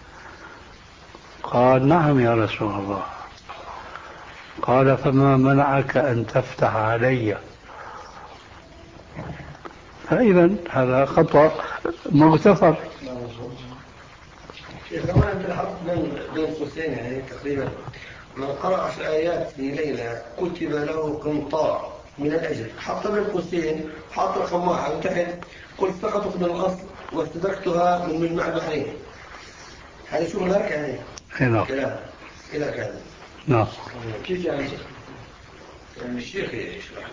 قال نعم يا رسول الله. قال فما منعك أن تفتح علي؟ فإذا هذا خطأ مغتفر. كمان بنحط بين بين قوسين يعني تقريبا من قرأ عشر آيات في ليلة كتب له قنطار من الأجر. حط بين قوسين حط رقم واحد وتحت قلت سقطت من الأصل واستدركتها من مجمع البحرين. هذا شو هناك يعني؟ نعم. كلام إلى كذا. نعم. كيف يعني؟ يعني الشيخ يشرح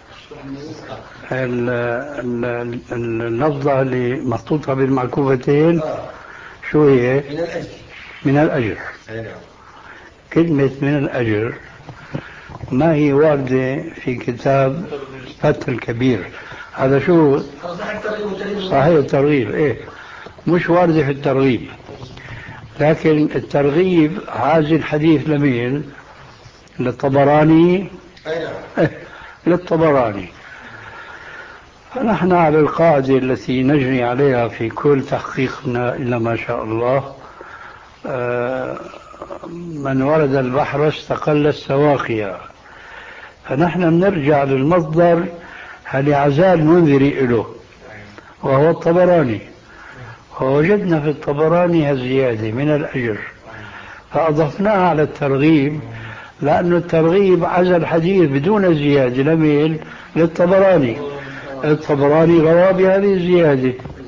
اللفظة اللي محطوطة بالمعكوفتين آه. شو هي؟ من الأجر. من الأجر. نعم. كلمة من الأجر ما هي واردة في كتاب فتح الكبير. هذا شو؟ صحيح الترغيب. إيه مش واردة في الترغيب، لكن الترغيب هذا الحديث لمين؟ للطبراني. إيه للطبراني. فنحن على القاعدة التي نجري عليها في كل تحقيقنا إلا ما شاء الله، من ورد البحر استقل السواقيا. فنحن بنرجع للمصدر اللي عزال المنذري له وهو الطبراني، ووجدنا في الطبراني الزيادة من الأجر فأضفناها على الترغيب، لأن الترغيب عزل الحديث بدون زيادة لميل للطبراني. الطبراني روى بهذه الزيادة،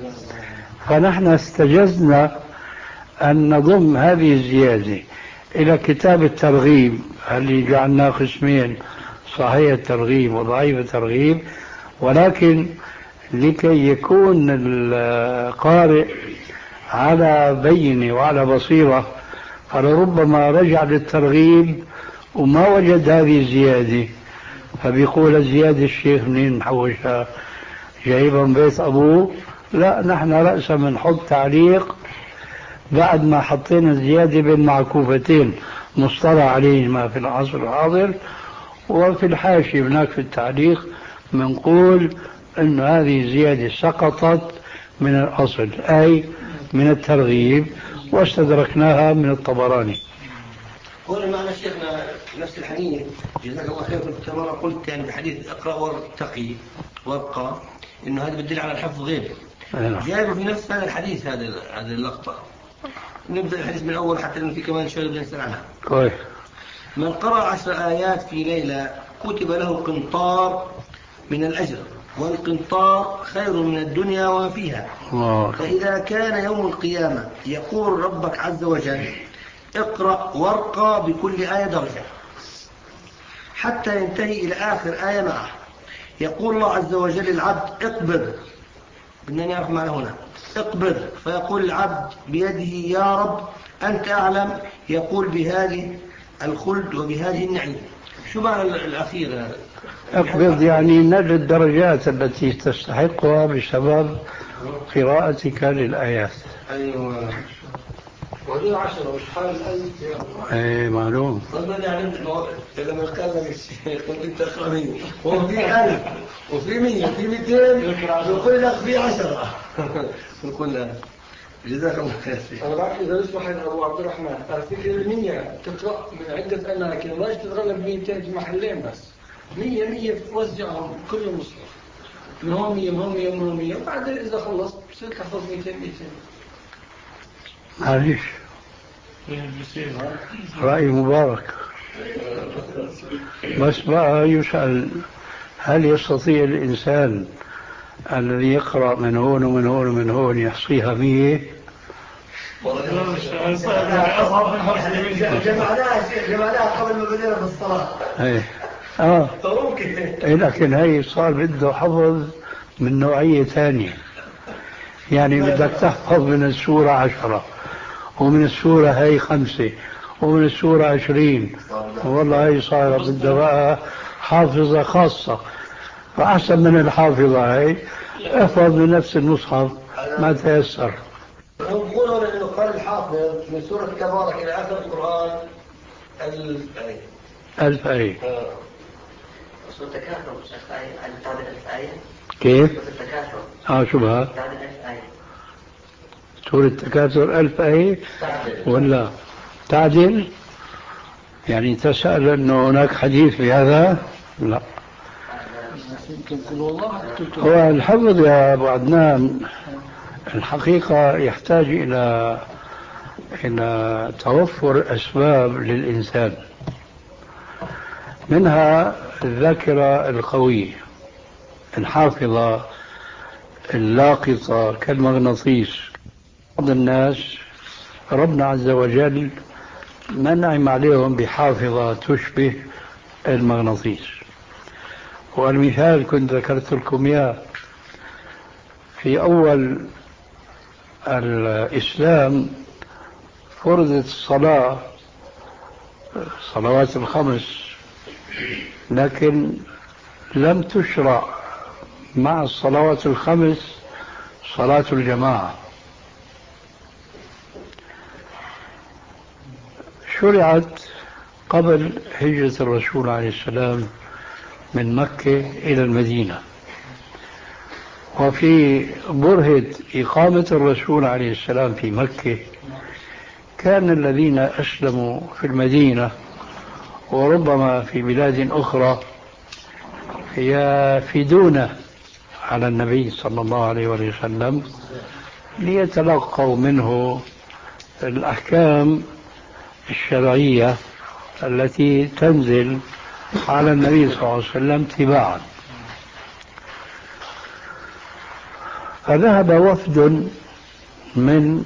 فنحن استجزنا أن نضم هذه الزيادة إلى كتاب الترغيب اللي جعلناه قسمين، صحيح الترغيب وضعيف الترغيب، ولكن لكي يكون القارئ على بينة وعلى بصيرة فلربما رجع للترغيب وما وجد هذه الزيادة، فبيقول الزيادة الشيخ منين محوشها جايبها من بيت أبوه. لا، نحن رأسا بنحط تعليق بعد ما حطينا الزيادة بين معكوفتين مصطلح عليهما في العصر الحاضر، وفي الحاشية هناك في التعليق بنقول أن هذه زيادة سقطت من الأصل أي من الترغيب واستدركناها من الطبراني. هنا معنا شيخنا نفس الحديث جزاك الله خير. كما قلت يعني بحديث اقرأ وارتقي وابقى انه هذا بيدل على الحفظ غير جايبه في نفس هذا الحديث. هذا هذه اللقطة نبدأ الحديث من الأول حتى لأن في كمان شيء بدنا نسأل عنها. كويس. من قرأ عشر آيات في ليلة كتب له قنطار من الأجر، والقنطار خير من الدنيا وما فيها. الله. فإذا كان يوم القيامة يقول ربك عز وجل اقرأ وارقى بكل آية درجة حتى ينتهي إلى آخر آية معه. يقول الله عز وجل للعبد اقبض، بدنا نعرف معنى هنا اقبض، فيقول العبد بيده يا رب أنت أعلم، يقول بهذه الخلد وبهذه النعيم. شو معنى الأخير هذا؟ اقبض يعني نجد الدرجات التي تستحقها بسبب قراءتك للآيات. أيوة. وهذه عشرة مش حال الألف. ايه معلوم. طبعا يعني لما قال لك الشيخ انت اقرا مية وفي ألف وفي مية وفي مئتين يقول لك في عشرة. نقول له جزاك الله خير. أنا بعرف إذا يصبح أبو عبد الرحمن أعطيك المية تقرأ من عدة أماكن ما تقرأ لك مئتين في محلين بس. مية مية توزعهم كل المصحف من هون مية من هون مية من هون مية، وبعد إذا خلصت بصير تحفظ مئتين مئتين. معليش رأي مبارك. بس بقى يسأل هل يستطيع الإنسان الذي يقرأ من هون ومن هون ومن هون يحصيها مية؟ جمعناها جمعناها قبل ما بدينا بالصلاة. ايه اه إيه، لكن هي صار بده حفظ من نوعية ثانية. يعني بدك تحفظ من السورة عشرة ومن السورة هي خمسة ومن السورة عشرين، والله هي صارت بدها بقى حافظة خاصة. فأحسن من الحافظة هي احفظ من نفس المصحف ما تيسر. يقولون انه قال الحافظ من سورة تبارك الى اخر القرآن ألف آية. ألف آية. سورة التكاثر تعدل ألف آية. كيف؟ سورة التكاثر. اه شو بها؟ تعدل ألف آية. سورة التكاثر ألف آية ولا تعدل؟ يعني تسأل أنه هناك حديث في هذا؟ لا. هو الحفظ يا أبو عدنان الحقيقة يحتاج إلى إلى توفر أسباب للإنسان، منها الذاكرة القوية الحافظة اللاقطة كالمغناطيس. بعض الناس ربنا عز وجل منعم عليهم بحافظة تشبه المغناطيس، والمثال كنت ذكرت لكم إياه في أول الإسلام. فرضت الصلاة صلوات الخمس، لكن لم تشرع مع الصلوات الخمس صلاة الجماعة. شرعت قبل هجرة الرسول عليه السلام من مكة إلى المدينة، وفي برهة إقامة الرسول عليه السلام في مكة كان الذين أسلموا في المدينة وربما في بلاد أخرى يفدون على النبي صلى الله عليه وسلم ليتلقوا منه الأحكام الشرعية التي تنزل على النبي صلى الله عليه وسلم تباعا. فذهب وفد من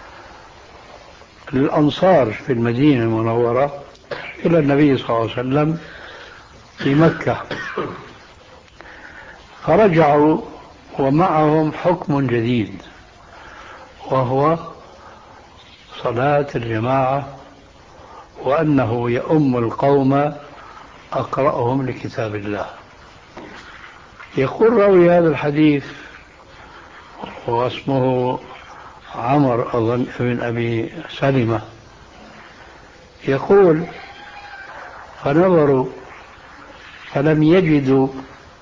الأنصار في المدينة المنورة إلى النبي صلى الله عليه وسلم في مكة، فرجعوا ومعهم حكم جديد وهو صلاة الجماعة، وأنه يؤم القوم أقرأهم لكتاب الله. يقول راوي هذا الحديث واسمه عمر أظن ابن أبي سلمة، يقول فنظروا فلم يجدوا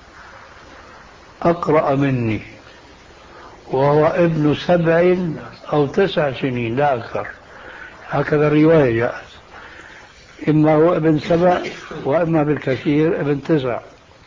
أقرأ مني، وهو ابن سبع أو تسع سنين لا أكثر، هكذا الرواية جاءت، إما هو ابن سبع وإما بالكثير ابن تسع.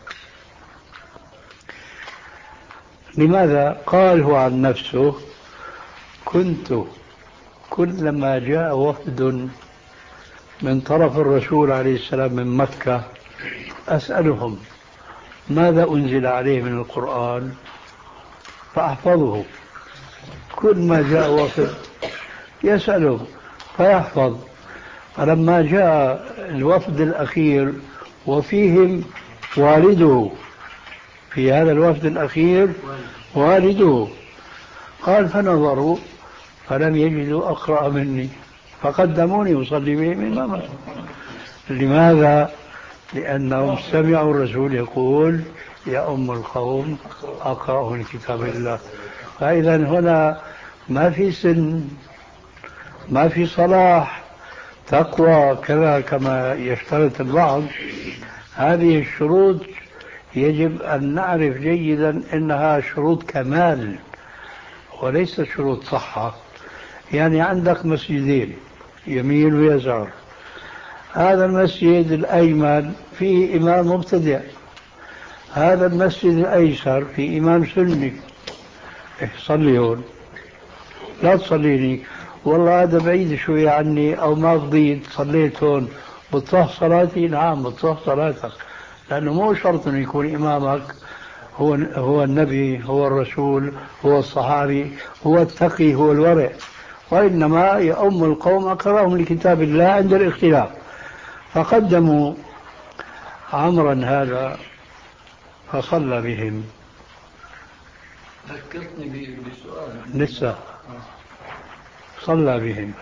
لماذا؟ قال هو عن نفسه كنت كلما جاء وفد من طرف الرسول عليه السلام من مكة أسألهم ماذا أنزل عليه من القرآن فأحفظه. كل ما جاء وفد يسأله فيحفظ. فلما جاء الوفد الأخير وفيهم والده، في هذا الوفد الأخير والده، قال فنظروا فلم يجدوا أقرأ مني فقدموني أصلي بهم إماما. لماذا؟ لأنهم سمعوا الرسول يقول يا أم القوم أقرأه لكتاب الله. فإذا هنا ما في سن، ما في صلاح، تقوى كذا كما يشترط البعض. هذه الشروط يجب أن نعرف جيدا أنها شروط كمال وليس شروط صحة. يعني عندك مسجدين يمين ويسار، هذا المسجد الأيمن فيه إمام مبتدع، هذا المسجد الأيسر فيه إمام سني، صلي هون لا تصليني، والله هذا بعيد شوي عني أو ما فضيت صليت هون، بتصح صلاتي؟ نعم بتصح صلاتك، لأنه مو شرط أن يكون إمامك هو هو النبي، هو الرسول، هو الصحابي، هو التقي، هو الورع، وإنما يؤم القوم أقرأهم لكتاب الله عند الاختلاف. فقدموا عمرا هذا فصلى بهم. ذكرتني بسؤال لسه صلى بهم،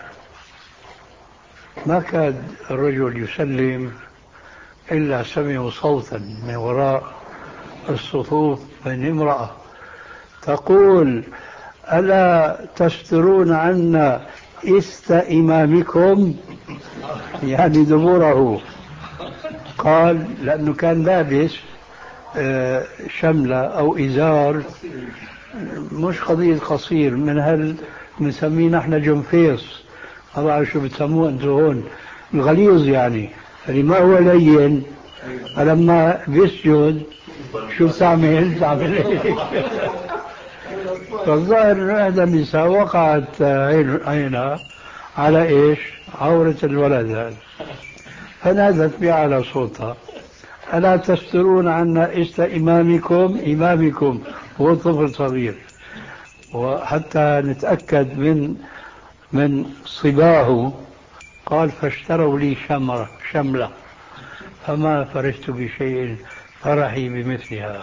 ما كاد الرجل يسلم إلا سمعوا صوتا من وراء الصفوف من امرأة تقول ألا تسترون عنا إست إمامكم، يعني دبوره. قال لأنه كان لابس شملة أو إزار مش قضية قصير، من هل بنسميه نحن جنفيس، ما بعرف شو بتسموه انتم هون، الغليظ يعني، اللي ما هو لين. فلما بيسجد شو بتعمل؟ تعمل ايه؟ فالظاهر ان احدى النساء وقعت عينها على إيش؟ عورة الولد هذا. فنادت بأعلى صوتها: ألا تسترون عنا إست إمامكم؟ إمامكم هو طفل صغير. وحتى نتأكد من من صباه قال: فاشتروا لي شمرة شملة فما فرحت بشيء فرحي بمثلها.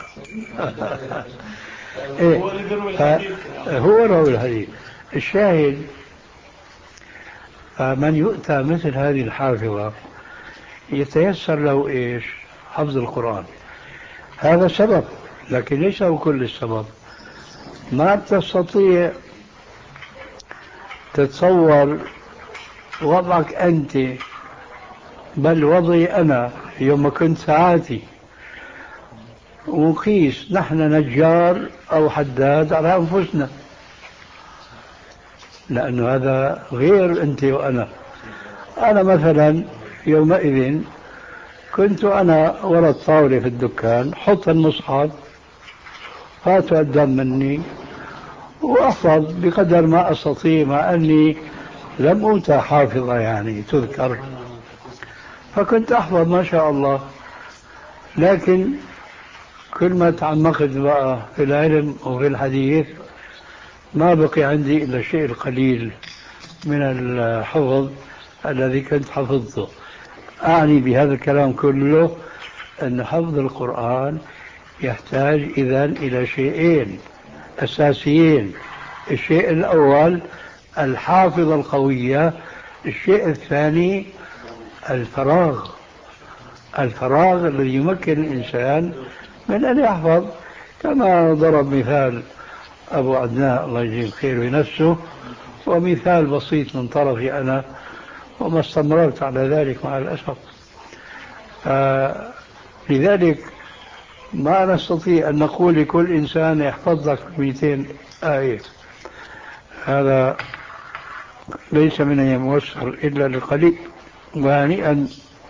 إيه؟ هو روى الحديث. الشاهد: فمن يؤتى مثل هذه الحافظة يتيسر له إيش؟ حفظ القرآن. هذا سبب، لكن ليس هو كل السبب. ما تستطيع تتصور وضعك أنت، بل وضعي أنا يوم كنت ساعاتي، ونقيس نحن نجار أو حداد على أنفسنا، لأنه هذا غير أنت وأنا. أنا مثلا يومئذ كنت أنا وراء الطاولة في الدكان، حط المصحف، فاتوا الدم مني، وأحفظ بقدر ما أستطيع، مع أني لم أوتى حافظة يعني تذكر، فكنت أحفظ ما شاء الله. لكن كل ما تعمقت بقى في العلم وفي الحديث ما بقي عندي إلا الشيء القليل من الحفظ الذي كنت حفظته. أعني بهذا الكلام كله أن حفظ القرآن يحتاج إذن إلى شيئين أساسيين: الشيء الأول الحافظة القوية، الشيء الثاني الفراغ الفراغ الذي يمكن الإنسان من أن يحفظ. كما ضرب مثال أبو عدنان الله يجزيه خير بنفسه، ومثال بسيط من طرفي أنا، وما استمررت على ذلك مع الأسف. لذلك ما نستطيع أن نقول لكل إنسان يحفظ لك مئتين آية، هذا ليس من يموسر إلا للقليل. وهنيئا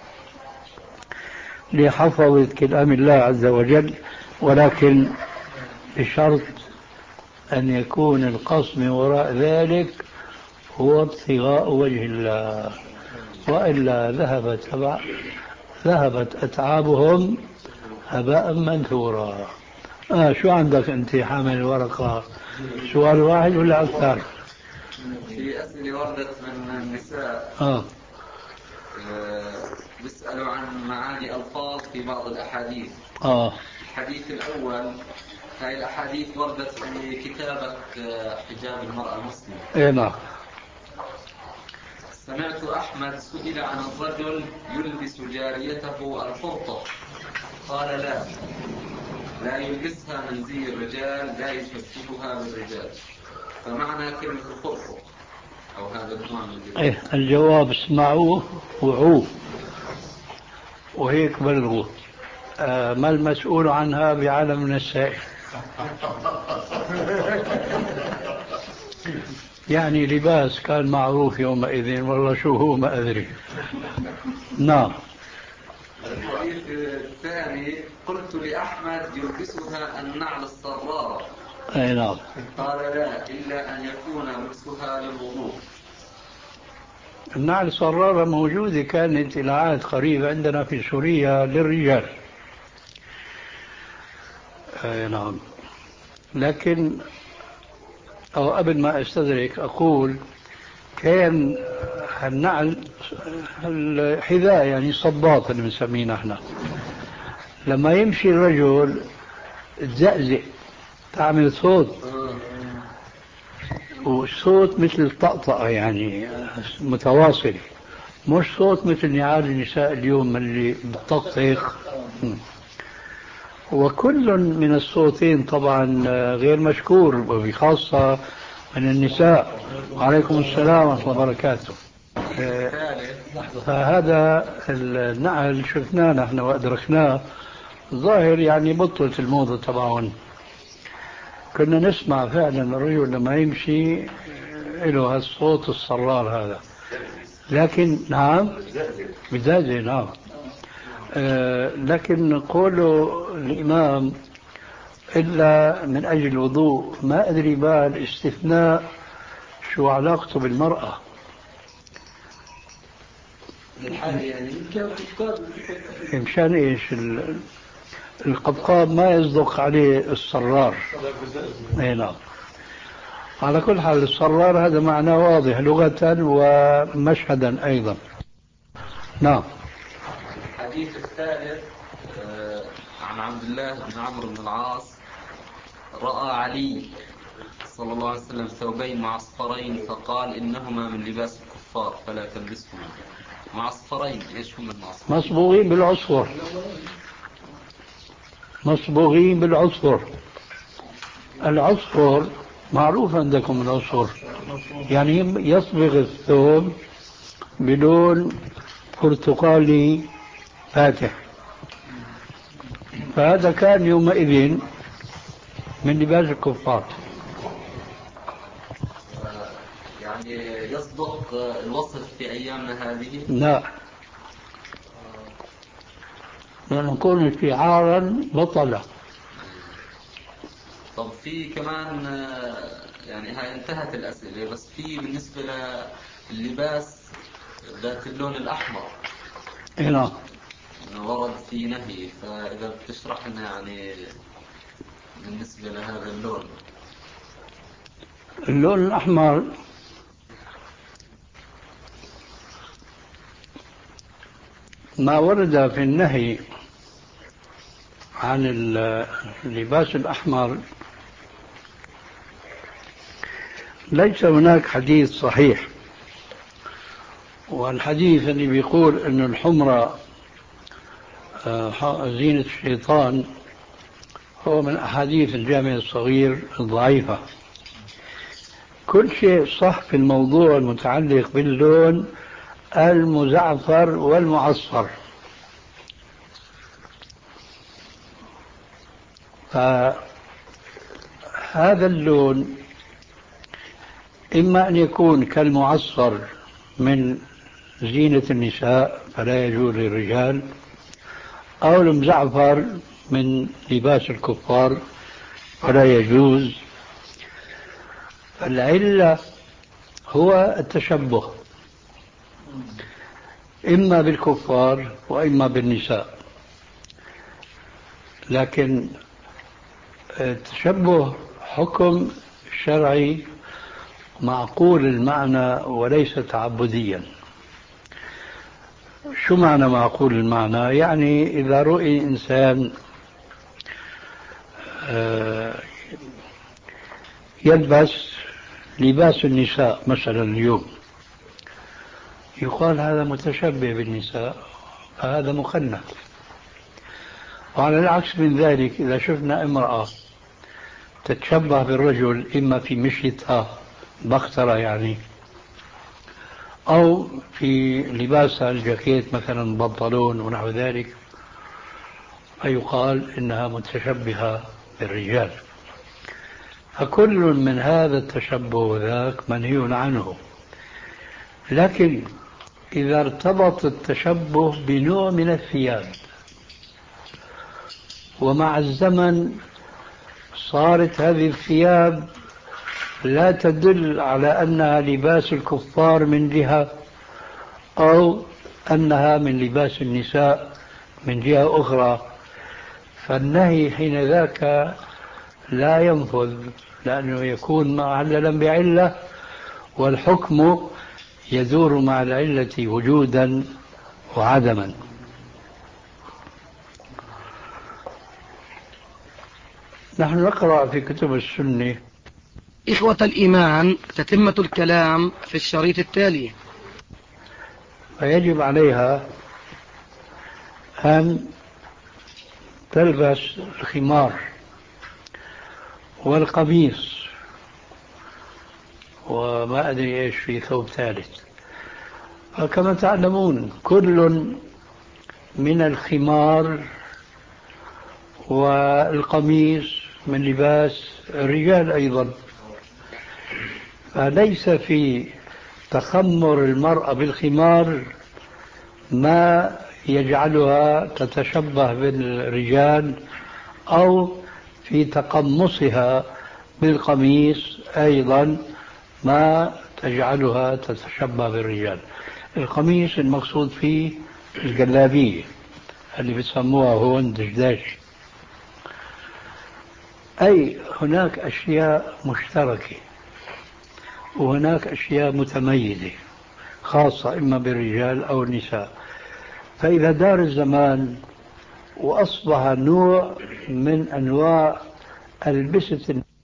لحفظة كلام الله عز وجل، ولكن بشرط أن يكون القصد من وراء ذلك هو ابتغاء وجه الله، وإلا ذهبت ذهبت أتعابهم هباء منثورا. آه شو عندك أنت حامل ورقة؟ سؤال واحد ولا أكثر؟ في أسئلة وردت من النساء آه. بيسألوا عن معاني ألفاظ في بعض الأحاديث. آه. الحديث الأول: هاي الأحاديث وردت في كتابة حجاب المرأة المسلمة. إيه نعم. سمعت أحمد سئل عن الرجل يلبس جاريته الفرطة، قال: لا لا يلبسها من زي الرجال، لا يشبهها بالرجال. فمعنى كلمة الفرطة أو هذا النوع من الجبال؟ إيه الجواب: اسمعوه وعوه وهيك بلغوه. آه ما المسؤول عنها بعالم من السائل. يعني لباس كان معروف يومئذ، والله شو هو ما أدري. نعم. الحديث الثاني: قلت لأحمد: يلبسها النعل الصرارة؟ أي نعم. قال: لا، إلا أن يكون لبسها للوضوء. النعل الصرارة موجودة، كانت إلى عهد قريب عندنا في سوريا للرجال. أي نعم. لكن أو قبل ما أستدرك أقول كان النعل الحذاء يعني صباط اللي بنسميه نحن، لما يمشي الرجل تزقزق تعمل صوت، وصوت مثل الطقطقة يعني متواصل، مش صوت مثل نعال النساء اليوم اللي بتطقطق. وكل من الصوتين طبعا غير مشكور، وبخاصة من النساء. وعليكم السلام ورحمة الله وبركاته. فهذا النعل شفناه نحن وأدركناه، ظاهر يعني بطلت الموضة تبعهم. كنا نسمع فعلا الرجل لما يمشي له هالصوت الصرار هذا. لكن نعم بزازة نعم. آه لكن قوله الإمام إلا من أجل الوضوء، ما أدري بقى الاستثناء شو علاقته بالمرأة. للحاجة يعني كان قبقاب. مشان ايش ال- القبقاب ما يصدق عليه الصرار. اي نعم. على كل حال الصرار هذا معناه واضح لغة ومشهدا أيضا. نعم. الحديث الثالث آه، عن عبد الله بن عمرو بن العاص رأى علي صلى الله عليه وسلم ثوبين معصفرين فقال إنهما من لباس الكفار فلا تلبسهما. معصفرين ايش هم المعصفرين؟ مصبوغين بالعصفر. مصبوغين بالعصفر. العصفر معروف عندكم العصفر، يعني يصبغ الثوب بلون برتقالي فاتح، فهذا كان يومئذ من لباس الكفار. يعني يصدق الوصف في أيامنا هذه؟ لا، لنكون شعارا بطلة. طب في كمان يعني هاي انتهت الأسئلة، بس في بالنسبة للباس ذات اللون الأحمر هنا ورد في نهي، فإذا بتشرح لنا يعني بالنسبة لهذا اللون. اللون الأحمر ما ورد في النهي عن اللباس الأحمر ليس هناك حديث صحيح، والحديث اللي بيقول أن الحمرة زينة الشيطان هو من أحاديث الجامع الصغير الضعيفة. كل شيء صح في الموضوع المتعلق باللون المزعفر والمعصفر. فهذا اللون إما أن يكون كالمعصفر من زينة النساء فلا يجوز للرجال، أو المزعفر من لباس الكفار فلا يجوز. العلة هو التشبه إما بالكفار وإما بالنساء، لكن التشبه حكم شرعي معقول المعنى وليس تعبديا. شو معنى معقول المعنى؟ يعني إذا رؤي إنسان يلبس لباس النساء مثلا اليوم، يقال هذا متشبه بالنساء، فهذا مخنث. وعلى العكس من ذلك إذا شفنا امرأة تتشبه بالرجل إما في مشيتها بخترة يعني، أو في لباسها الجاكيت مثلا بنطلون ونحو ذلك، فيقال إنها متشبهة بالرجال. فكل من هذا التشبه وذاك منهي عنه. لكن إذا ارتبط التشبه بنوع من الثياب ومع الزمن صارت هذه الثياب لا تدل على أنها لباس الكفار من جهة، أو أنها من لباس النساء من جهة أخرى، فالنهي حين ذاك لا ينفذ، لأنه يكون معللا بعلة، والحكم يدور مع العلة وجودا وعدما. نحن نقرأ في كتب السنة. إخوة الإيمان، تتمة الكلام في الشريط التالي. فيجب عليها أن تلبس الخمار والقميص وما أدري إيش في ثوب ثالث. فكما تعلمون كل من الخمار والقميص من لباس الرجال أيضا، فليس في تخمر المرأة بالخمار ما يجعلها تتشبه بالرجال، أو في تقمصها بالقميص أيضا ما تجعلها تتشبه بالرجال. القميص المقصود فيه الجلابية اللي بيسموها هون دشداش. أي هناك أشياء مشتركة وهناك أشياء متميزة خاصة إما بالرجال أو النساء. فإذا دار الزمان وأصبح نوع من أنواع ألبسة